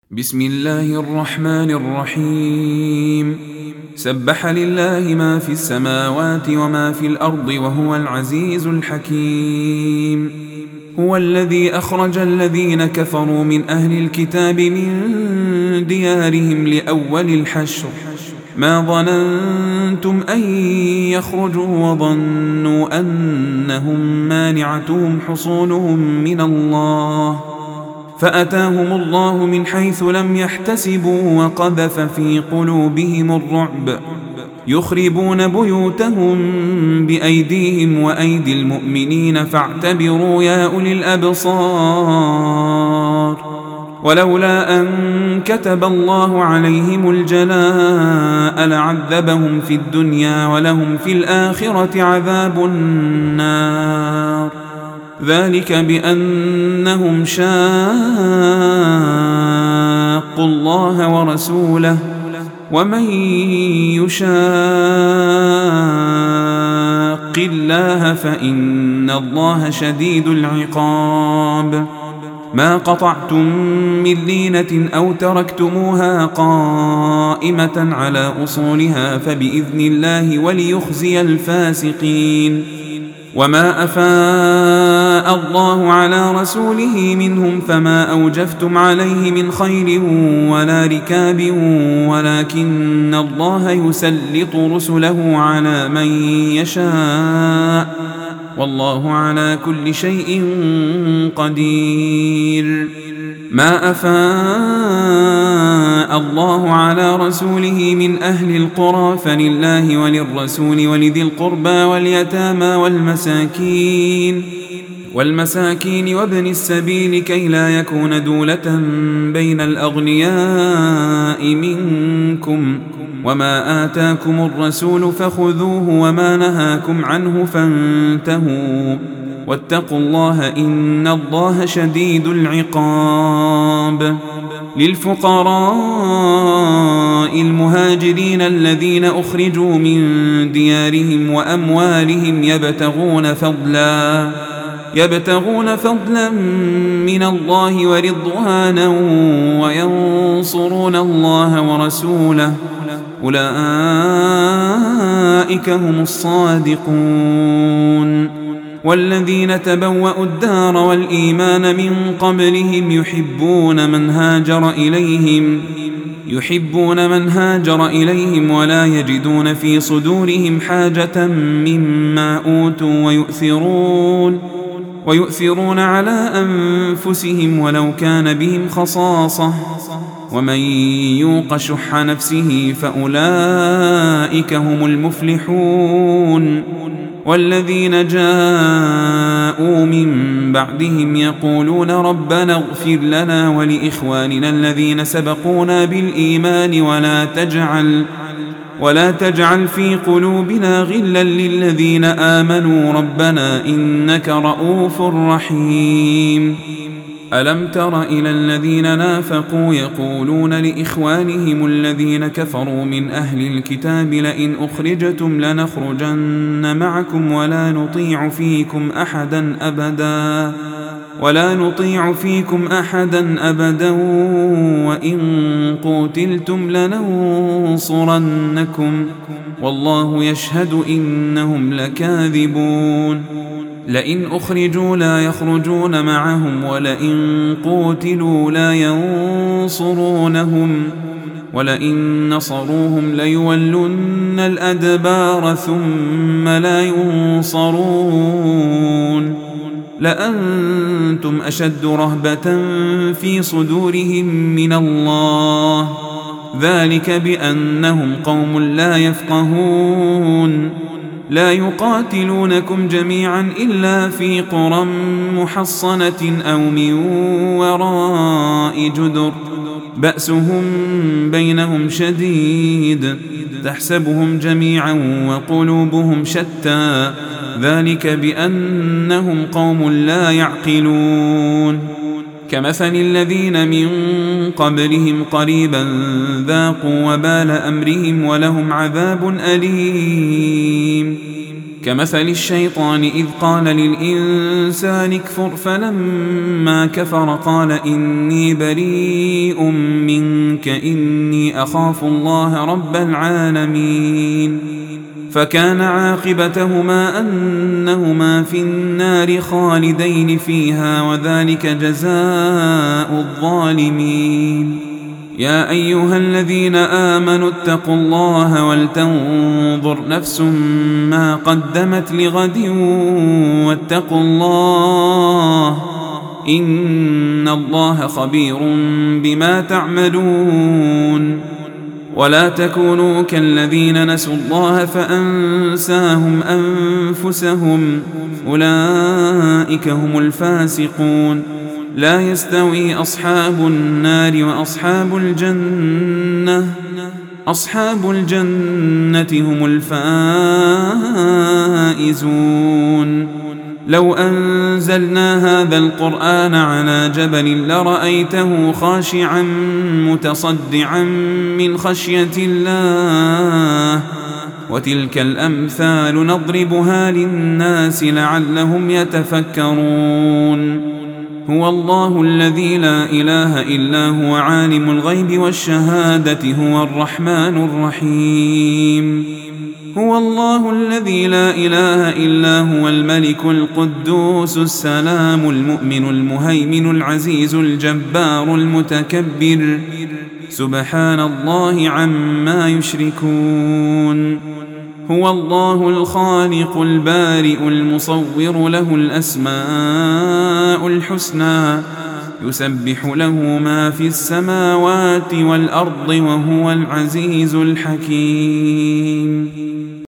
بسم الله الرحمن الرحيم. سبح لله ما في السماوات وما في الأرض وهو العزيز الحكيم. هو الذي أخرج الذين كفروا من أهل الكتاب من ديارهم لأول الحشر ما ظننتم أن يخرجوا وظنوا أنهم مانعتهم حصونهم من الله فأتاهم الله من حيث لم يحتسبوا وقذف في قلوبهم الرعب يخربون بيوتهم بأيديهم وأيدي المؤمنين فاعتبروا يا أولي الأبصار. ولولا أن كتب الله عليهم الجلاء لعذبهم في الدنيا ولهم في الآخرة عذاب النار ذلك بأنهم شاقوا الله ورسوله ومن يشاق الله فإن الله شديد العقاب. ما قطعتم من لينة أو تركتموها قائمة على أصولها فبإذن الله وليخزي الفاسقين. وما أفاء الله على رسوله منهم فما أوجفتم عليه من خيل ولا ركاب ولكن الله يسلط رسله على من يشاء والله على كل شيء قدير. ما أفاء الله على رسوله من أهل القرى فلله وللرسول ولذي القربى واليتامى والمساكين وابن السبيل كي لا يكون دولة بين الأغنياء منكم وما آتاكم الرسول فخذوه وما نهاكم عنه فانتهوا واتقوا الله إن الله شديد العقاب. للفقراء المهاجرين الذين أخرجوا من ديارهم وأموالهم يبتغون فضلا من الله ورضوانا وينصرون الله ورسوله أولئك هم الصادقون. والذين تبوأوا الدار والإيمان من قبلهم يحبون من هاجر إليهم ولا يجدون في صدورهم حاجة مما أوتوا ويؤثرون على أنفسهم ولو كان بهم خصاصة ومن يوق شح نفسه فأولئك هم المفلحون. والذين جاءوا من بعدهم يقولون ربنا اغفر لنا ولإخواننا الذين سبقونا بالإيمان ولا تجعل في قلوبنا غلا للذين آمنوا ربنا إنك رؤوف رحيم. ألم تر إلى الذين نافقوا يقولون لإخوانهم الذين كفروا من أهل الكتاب لئن أخرجتم لنخرجن معكم ولا نطيع فيكم أحدا أبدا وإن قوتلتم لننصرنكم والله يشهد إنهم لكاذبون. لئن أخرجوا لا يخرجون معهم ولئن قوتلوا لا ينصرونهم ولئن نصروهم ليولن الأدبار ثم لا ينصرون لأنتم أشد رهبة في صدورهم من الله ذلك بأنهم قوم لا يفقهون. لا يقاتلونكم جميعا إلا في قرى محصنة أو من وراء جدر بأسهم بينهم شديد تحسبهم جميعا وقلوبهم شتى ذلك بأنهم قوم لا يعقلون. كمثل الذين من قبلهم قريبا ذاقوا وبال أمرهم ولهم عذاب أليم. كمثل الشيطان إذ قال للإنسان اكفر فلما كفر قال إني بريء منك إني أخاف الله رب العالمين فكان عاقبتهما أنهما في النار خالدين فيها وذلك جزاء الظالمين. يا أيها الذين آمنوا اتقوا الله ولتنظر نفس ما قدمت لغد واتقوا الله إن الله خبير بما تعملون. ولا تكونوا كالذين نسوا الله فأنساهم أنفسهم أولئك هم الفاسقون. لا يستوي أصحاب النار وأصحاب الجنة أصحاب الجنة هم الفائزون. لو أنزلنا هذا القرآن على جبل لرأيته خاشعا متصدعا من خشية الله وتلك الأمثال نضربها للناس لعلهم يتفكرون. هو الله الذي لا إله إلا هو عالم الغيب والشهادة هو الرحمن الرحيم. هو الله الذي لا إله إلا هو الملك القدوس السلام المؤمن المهيمن العزيز الجبار المتكبر سبحان الله عما يشركون. هو الله الخالق البارئ المصور له الأسماء الحسنى يسبح له ما في السماوات والأرض وهو العزيز الحكيم.